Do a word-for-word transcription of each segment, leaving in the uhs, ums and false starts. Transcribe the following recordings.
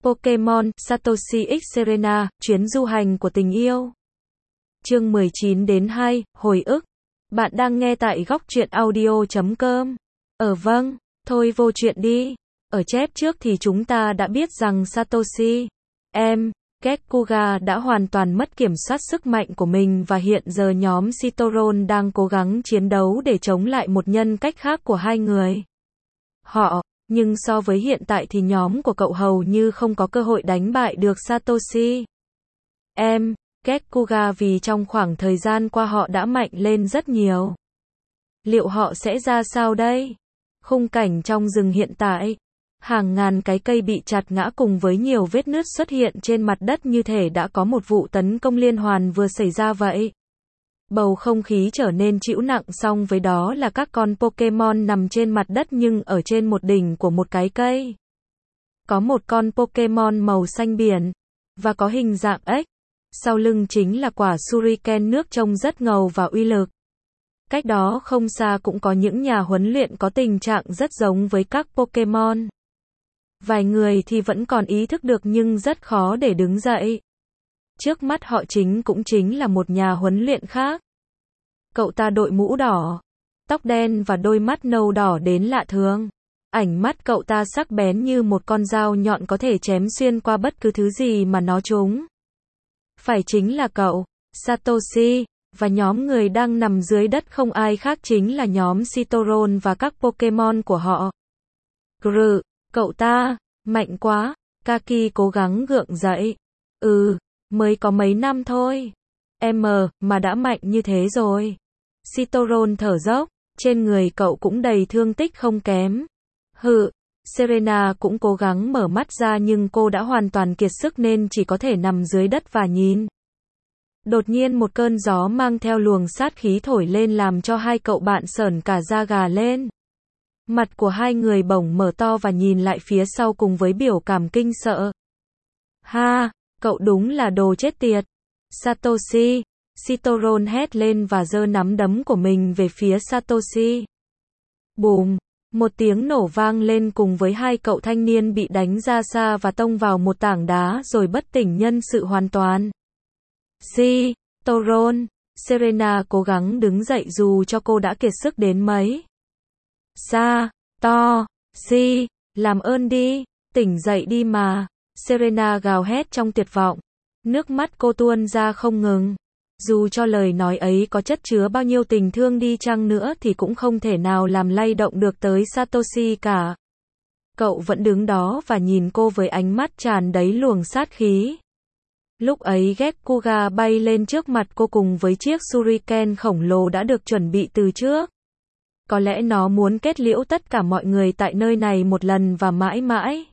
Pokemon Satoshi X Serena, chuyến du hành của tình yêu. Chương mười chín đến hai, hồi ức. Bạn đang nghe tại góc truyện audio chấm com. Ờ vâng, thôi vô chuyện đi. Ở chép trước thì chúng ta đã biết rằng Satoshi, em, Kekuga đã hoàn toàn mất kiểm soát sức mạnh của mình và hiện giờ nhóm Citroen đang cố gắng chiến đấu để chống lại một nhân cách khác của hai người. Họ, nhưng so với hiện tại thì nhóm của cậu hầu như không có cơ hội đánh bại được Satoshi. Em, Kekuga vì trong khoảng thời gian qua họ đã mạnh lên rất nhiều. Liệu họ sẽ ra sao đây? Khung cảnh trong rừng hiện tại. Hàng ngàn cái cây bị chặt ngã cùng với nhiều vết nứt xuất hiện trên mặt đất như thể đã có một vụ tấn công liên hoàn vừa xảy ra vậy. Bầu không khí trở nên trĩu nặng song với đó là các con Pokemon nằm trên mặt đất nhưng ở trên một đỉnh của một cái cây. Có một con Pokemon màu xanh biển, và có hình dạng ếch. Sau lưng chính là quả Shuriken nước trông rất ngầu và uy lực. Cách đó không xa cũng có những nhà huấn luyện có tình trạng rất giống với các Pokemon. Vài người thì vẫn còn ý thức được nhưng rất khó để đứng dậy. Trước mắt họ chính cũng chính là một nhà huấn luyện khác. Cậu ta đội mũ đỏ, tóc đen và đôi mắt nâu đỏ đến lạ thường. Ánh mắt cậu ta sắc bén như một con dao nhọn có thể chém xuyên qua bất cứ thứ gì mà nó trúng. Phải chính là cậu, Satoshi, và nhóm người đang nằm dưới đất không ai khác chính là nhóm Citroen và các Pokemon của họ. Grr, cậu ta, mạnh quá, Kaki cố gắng gượng dậy. Ừ, mới có mấy năm thôi. Em mà đã mạnh như thế rồi. Citroen thở dốc, trên người cậu cũng đầy thương tích không kém. Hự, Serena cũng cố gắng mở mắt ra nhưng cô đã hoàn toàn kiệt sức nên chỉ có thể nằm dưới đất và nhìn. Đột nhiên một cơn gió mang theo luồng sát khí thổi lên làm cho hai cậu bạn sởn cả da gà lên. Mặt của hai người bỗng mở to và nhìn lại phía sau cùng với biểu cảm kinh sợ. Ha, cậu đúng là đồ chết tiệt. Satoshi, Citroen hét lên và giơ nắm đấm của mình về phía Satoshi. Bùm, một tiếng nổ vang lên cùng với hai cậu thanh niên bị đánh ra xa và tông vào một tảng đá rồi bất tỉnh nhân sự hoàn toàn. Citroen, Serena cố gắng đứng dậy dù cho cô đã kiệt sức đến mấy. Sa, to, si, làm ơn đi, tỉnh dậy đi mà. Serena gào hét trong tuyệt vọng. Nước mắt cô tuôn ra không ngừng. Dù cho lời nói ấy có chất chứa bao nhiêu tình thương đi chăng nữa thì cũng không thể nào làm lay động được tới Satoshi cả. Cậu vẫn đứng đó và nhìn cô với ánh mắt tràn đầy luồng sát khí. Lúc ấy Kekuga bay lên trước mặt cô cùng với chiếc Shuriken khổng lồ đã được chuẩn bị từ trước. Có lẽ nó muốn kết liễu tất cả mọi người tại nơi này một lần và mãi mãi.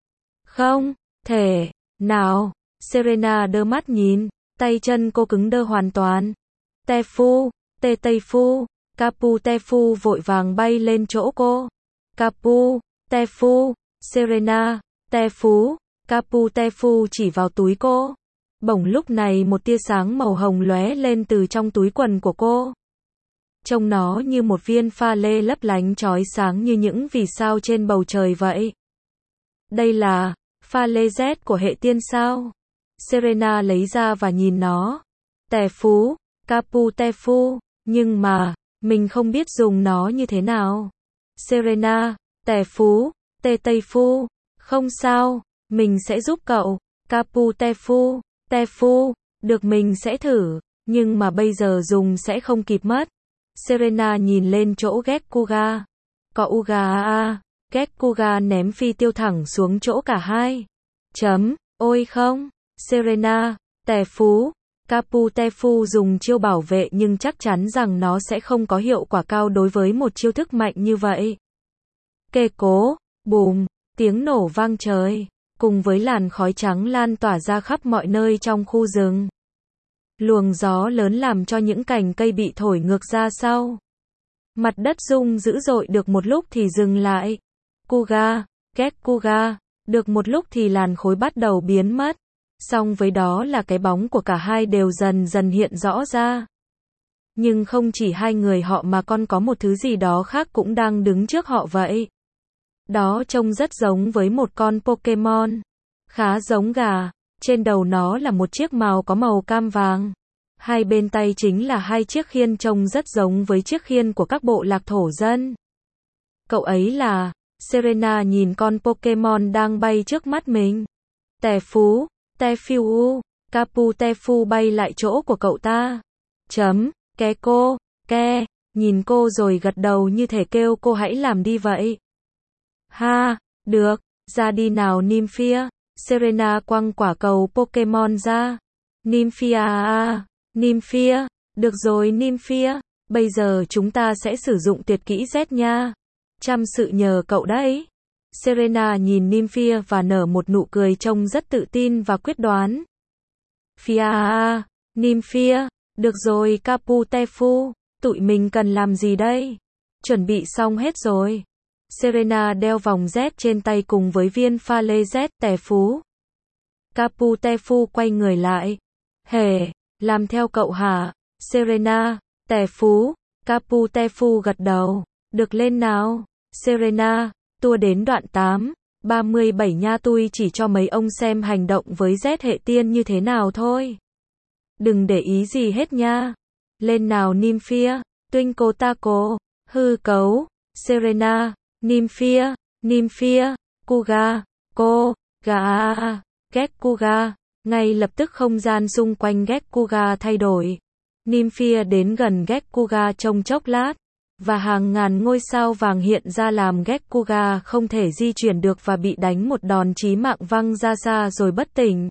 Không thể nào. Serena đơ mắt nhìn, tay chân cô cứng đơ hoàn toàn. Tefu, Tê Tây Phu, Kapu Tefu vội vàng bay lên chỗ cô. Kapu, Tefu, Serena, Tefu, Kapu Tefu chỉ vào túi cô. Bỗng lúc này một tia sáng màu hồng lóe lên từ trong túi quần của cô. Trông nó như một viên pha lê lấp lánh chói sáng như những vì sao trên bầu trời vậy. Đây là pha lê Z của hệ tiên sao? Serena lấy ra và nhìn nó. Tè phú, Kapu Tefu, nhưng mà, mình không biết dùng nó như thế nào. Serena, Tè phú, Tê Tây Phu, không sao, mình sẽ giúp cậu. Kapu Tefu, Tefu, được mình sẽ thử, nhưng mà bây giờ dùng sẽ không kịp mất. Serena nhìn lên chỗ Kekuga. Có Uga a, Kekuga ném phi tiêu thẳng xuống chỗ cả hai. Chấm, ôi không. Serena, Tè Phú, Kapu Tefu dùng chiêu bảo vệ nhưng chắc chắn rằng nó sẽ không có hiệu quả cao đối với một chiêu thức mạnh như vậy. Kê cố, bùm, tiếng nổ vang trời, cùng với làn khói trắng lan tỏa ra khắp mọi nơi trong khu rừng. Luồng gió lớn làm cho những cành cây bị thổi ngược ra sau. Mặt đất rung dữ dội được một lúc thì dừng lại. Kuga, Kekuga, được một lúc thì làn khói bắt đầu biến mất. Song với đó là cái bóng của cả hai đều dần dần hiện rõ ra. Nhưng không chỉ hai người họ mà còn có một thứ gì đó khác cũng đang đứng trước họ vậy. Đó trông rất giống với một con Pokemon. khá giống gà. Trên đầu nó là một chiếc mào có màu cam vàng. Hai bên tay chính là hai chiếc khiên trông rất giống với chiếc khiên của các bộ lạc thổ dân. Cậu ấy là... Serena nhìn con Pokemon đang bay trước mắt mình. Tè Phú, Tefu, Kapu Tefu bay lại chỗ của cậu ta. Chấm, Ke cô, Ke, nhìn cô rồi gật đầu như thể kêu cô hãy làm đi vậy. Ha, được, ra đi nào Nymphia. Serena quăng quả cầu Pokemon ra. Nymphia à, Nymphia, được rồi Nymphia, bây giờ chúng ta sẽ sử dụng tuyệt kỹ Z nha. Chăm sự nhờ cậu đấy. Serena nhìn Nymphia và nở một nụ cười trông rất tự tin và quyết đoán. Phia à, Nymphia, được rồi Kapu Tefu, tụi mình cần làm gì đây? Chuẩn bị xong hết rồi. Serena đeo vòng Z trên tay cùng với viên pha lê Z Tè Phú. Kapu Tefu quay người lại. Hề, làm theo cậu hả? Serena, Tè Phú, Kapu Tefu gật đầu. Được lên nào. Serena, tua đến đoạn tám, ba mươi bảy nha, tôi chỉ cho mấy ông xem hành động với Z hệ tiên như thế nào thôi. Đừng để ý gì hết nha. Lên nào Nymphia, Twinkle Taco, hư cấu, Serena, Nymphia, Nymphia, Kuga, cô, gà, Gekkuga. Ngay lập tức không gian xung quanh Gekkuga thay đổi. Nymphia đến gần Gekkuga trong chốc lát, và hàng ngàn ngôi sao vàng hiện ra làm Gekkuga không thể di chuyển được và bị đánh một đòn chí mạng văng ra xa rồi bất tỉnh.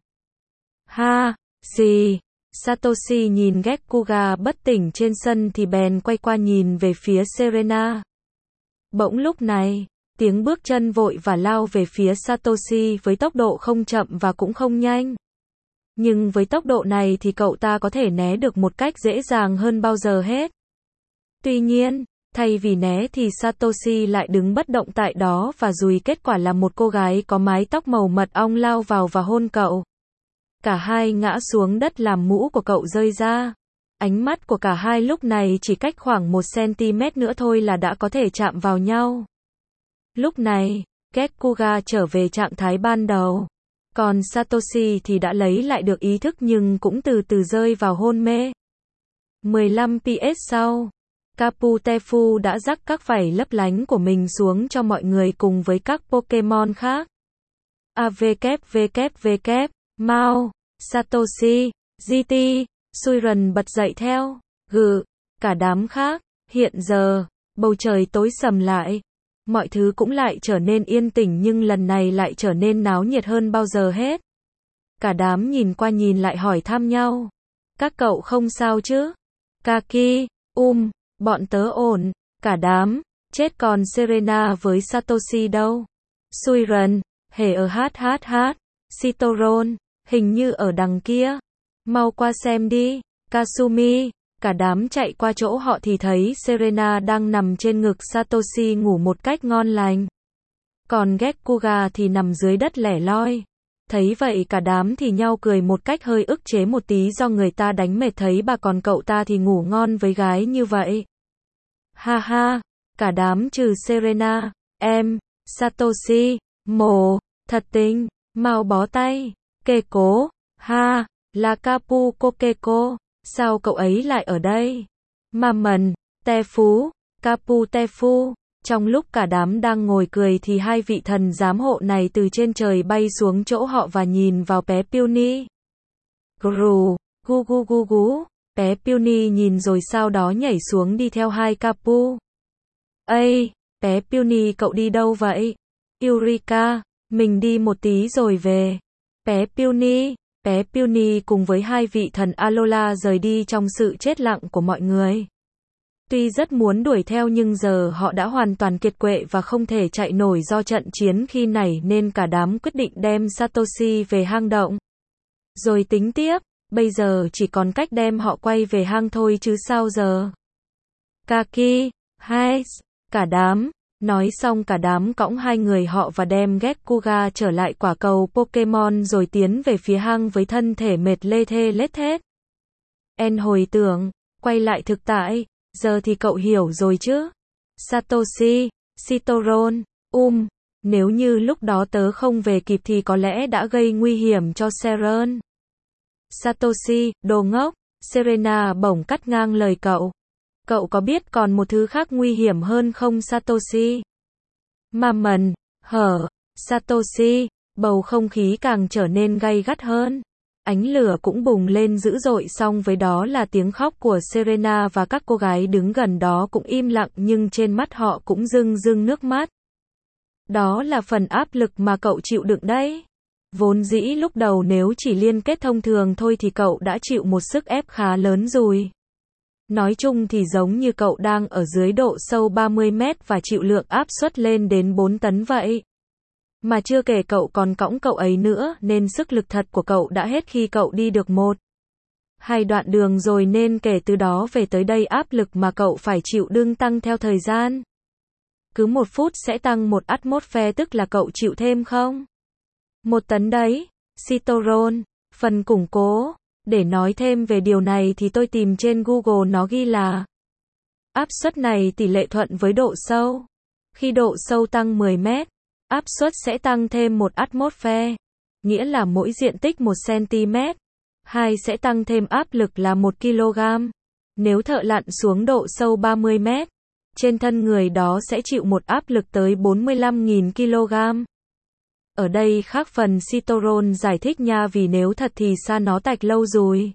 Ha, gì? Satoshi nhìn Gekkuga bất tỉnh trên sân thì bèn quay qua nhìn về phía Serena. Bỗng lúc này, tiếng bước chân vội và lao về phía Satoshi với tốc độ không chậm và cũng không nhanh. Nhưng với tốc độ này thì cậu ta có thể né được một cách dễ dàng hơn bao giờ hết. Tuy nhiên, thay vì né thì Satoshi lại đứng bất động tại đó và rùi, kết quả là một cô gái có mái tóc màu mật ong lao vào và hôn cậu. Cả hai ngã xuống đất làm mũ của cậu rơi ra. Ánh mắt của cả hai lúc này chỉ cách khoảng một xăng-ti-mét nữa thôi là đã có thể chạm vào nhau. Lúc này, Gekkuga trở về trạng thái ban đầu. Còn Satoshi thì đã lấy lại được ý thức nhưng cũng từ từ rơi vào hôn mê. mười lăm phút sau, Kapu Tefu đã rắc các vảy lấp lánh của mình xuống cho mọi người cùng với các Pokemon khác. A W W W, Mao, Satoshi, giê tê, Suiren bật dậy theo. Gừ, cả đám khác. Hiện giờ, bầu trời tối sầm lại. Mọi thứ cũng lại trở nên yên tĩnh nhưng lần này lại trở nên náo nhiệt hơn bao giờ hết. Cả đám nhìn qua nhìn lại hỏi thăm nhau. Các cậu không sao chứ? Kaki, um, bọn tớ ổn. Cả đám, chết còn Serena với Satoshi đâu? Suiren, hề ở hát hát hát. Citron, hình như ở đằng kia. Mau qua xem đi. Kasumi, cả đám chạy qua chỗ họ thì thấy Serena đang nằm trên ngực Satoshi ngủ một cách ngon lành. Còn Gekkuga thì nằm dưới đất lẻ loi. Thấy vậy cả đám thì nhau cười một cách hơi ức chế một tí do người ta đánh mệt thấy bà còn cậu ta thì ngủ ngon với gái như vậy. Ha ha, cả đám trừ Serena, em, Satoshi, mồ, thật tình, mau bó tay, kê cố, ha, là Kapu Kokeko, sao cậu ấy lại ở đây? Mammon, Tefu, Kapu Tefu. Trong lúc cả đám đang ngồi cười thì hai vị thần giám hộ này từ trên trời bay xuống chỗ họ và nhìn vào bé Peony. Gru, gu gu gu gu, bé Peony nhìn rồi sau đó nhảy xuống đi theo hai Kapu. Ây, bé Peony cậu đi đâu vậy? Eureka, mình đi một tí rồi về. Bé Peony, bé Peony cùng với hai vị thần Alola rời đi trong sự chết lặng của mọi người. Tuy rất muốn đuổi theo nhưng giờ họ đã hoàn toàn kiệt quệ và không thể chạy nổi do trận chiến khi nãy nên cả đám quyết định đem Satoshi về hang động. Rồi tính tiếp, bây giờ chỉ còn cách đem họ quay về hang thôi chứ sao giờ. Kaki, Hais, cả đám, nói xong cả đám cõng hai người họ và đem Gekkuga trở lại quả cầu Pokemon rồi tiến về phía hang với thân thể mệt lê thê lết thết. En hồi tưởng, quay lại thực tại. Giờ thì cậu hiểu rồi chứ? Satoshi, Citron, um, Nếu như lúc đó tớ không về kịp thì có lẽ đã gây nguy hiểm cho Seren. Satoshi, đồ ngốc. Serena bỗng cắt ngang lời cậu. Cậu có biết còn một thứ khác nguy hiểm hơn không Satoshi? Ma mần, hở, Satoshi, bầu không khí càng trở nên gay gắt hơn. Ánh lửa cũng bùng lên dữ dội, song với đó là tiếng khóc của Serena và các cô gái đứng gần đó cũng im lặng, nhưng trên mắt họ cũng rưng rưng nước mắt. Đó là phần áp lực mà cậu chịu đựng đấy. Vốn dĩ lúc đầu nếu chỉ liên kết thông thường thôi thì cậu đã chịu một sức ép khá lớn rồi. Nói chung thì giống như cậu đang ở dưới độ sâu ba mươi mét và chịu lượng áp suất lên đến bốn tấn vậy. Mà chưa kể cậu còn cõng cậu ấy nữa, nên sức lực thật của cậu đã hết khi cậu đi được một hai đoạn đường rồi, nên kể từ đó về tới đây áp lực mà cậu phải chịu đương tăng theo thời gian. Cứ một phút sẽ tăng một atmosphere, tức là cậu chịu thêm không? Một tấn đấy. Citron. Phần củng cố. Để nói thêm về điều này thì tôi tìm trên Google, nó ghi là áp suất này tỷ lệ thuận với độ sâu. Khi độ sâu tăng mười mét, áp suất sẽ tăng thêm một atmosphere, nghĩa là mỗi diện tích một xăng-ti-mét. Hai sẽ tăng thêm áp lực là một ki lô gam. Nếu thợ lặn xuống độ sâu ba mươi mét, trên thân người đó sẽ chịu một áp lực tới bốn mươi lăm nghìn ki lô gam. Ở đây khác phần Citron giải thích nha, vì nếu thật thì xa nó tạch lâu rồi.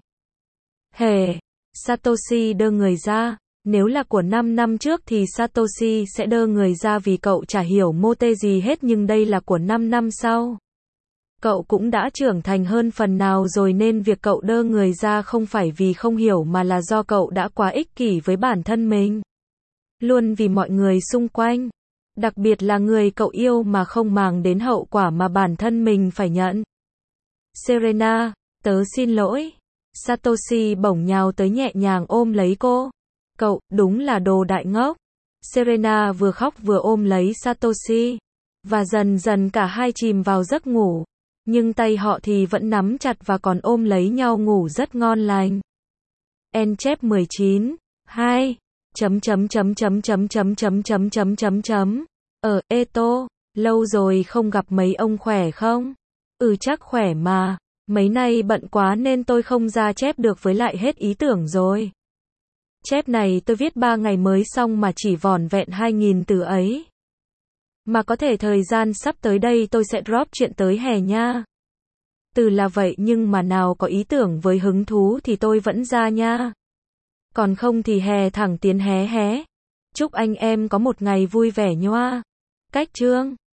Hề, Satoshi đơ người ra. Nếu là của năm năm trước thì Satoshi sẽ đơ người ra vì cậu chả hiểu mô tê gì hết, nhưng đây là của năm năm sau. Cậu cũng đã trưởng thành hơn phần nào rồi, nên việc cậu đơ người ra không phải vì không hiểu mà là do cậu đã quá ích kỷ với bản thân mình. Luôn vì mọi người xung quanh. Đặc biệt là người cậu yêu mà không màng đến hậu quả mà bản thân mình phải nhận. Serena, tớ xin lỗi. Satoshi bỗng nhào tới nhẹ nhàng ôm lấy cô. Cậu, đúng là đồ đại ngốc. Serena vừa khóc vừa ôm lấy Satoshi. Và dần dần cả hai chìm vào giấc ngủ. Nhưng tay họ thì vẫn nắm chặt và còn ôm lấy nhau ngủ rất ngon lành. En chép mười chín. hai. Chấm chấm chấm chấm chấm chấm chấm chấm chấm chấm chấm. Ờ, Eto, lâu rồi không gặp mấy ông, khỏe không? Ừ chắc khỏe mà. Mấy nay bận quá nên tôi không ra chép được, với lại hết ý tưởng rồi. Chép này tôi viết ba ngày mới xong mà chỉ vỏn vẹn hai nghìn từ ấy. Mà có thể thời gian sắp tới đây tôi sẽ drop chuyện tới hè nha. Từ là vậy nhưng mà nào có ý tưởng với hứng thú thì tôi vẫn ra nha. Còn không thì hè thẳng tiến hé hé. Chúc anh em có một ngày vui vẻ nhoa. Cách chương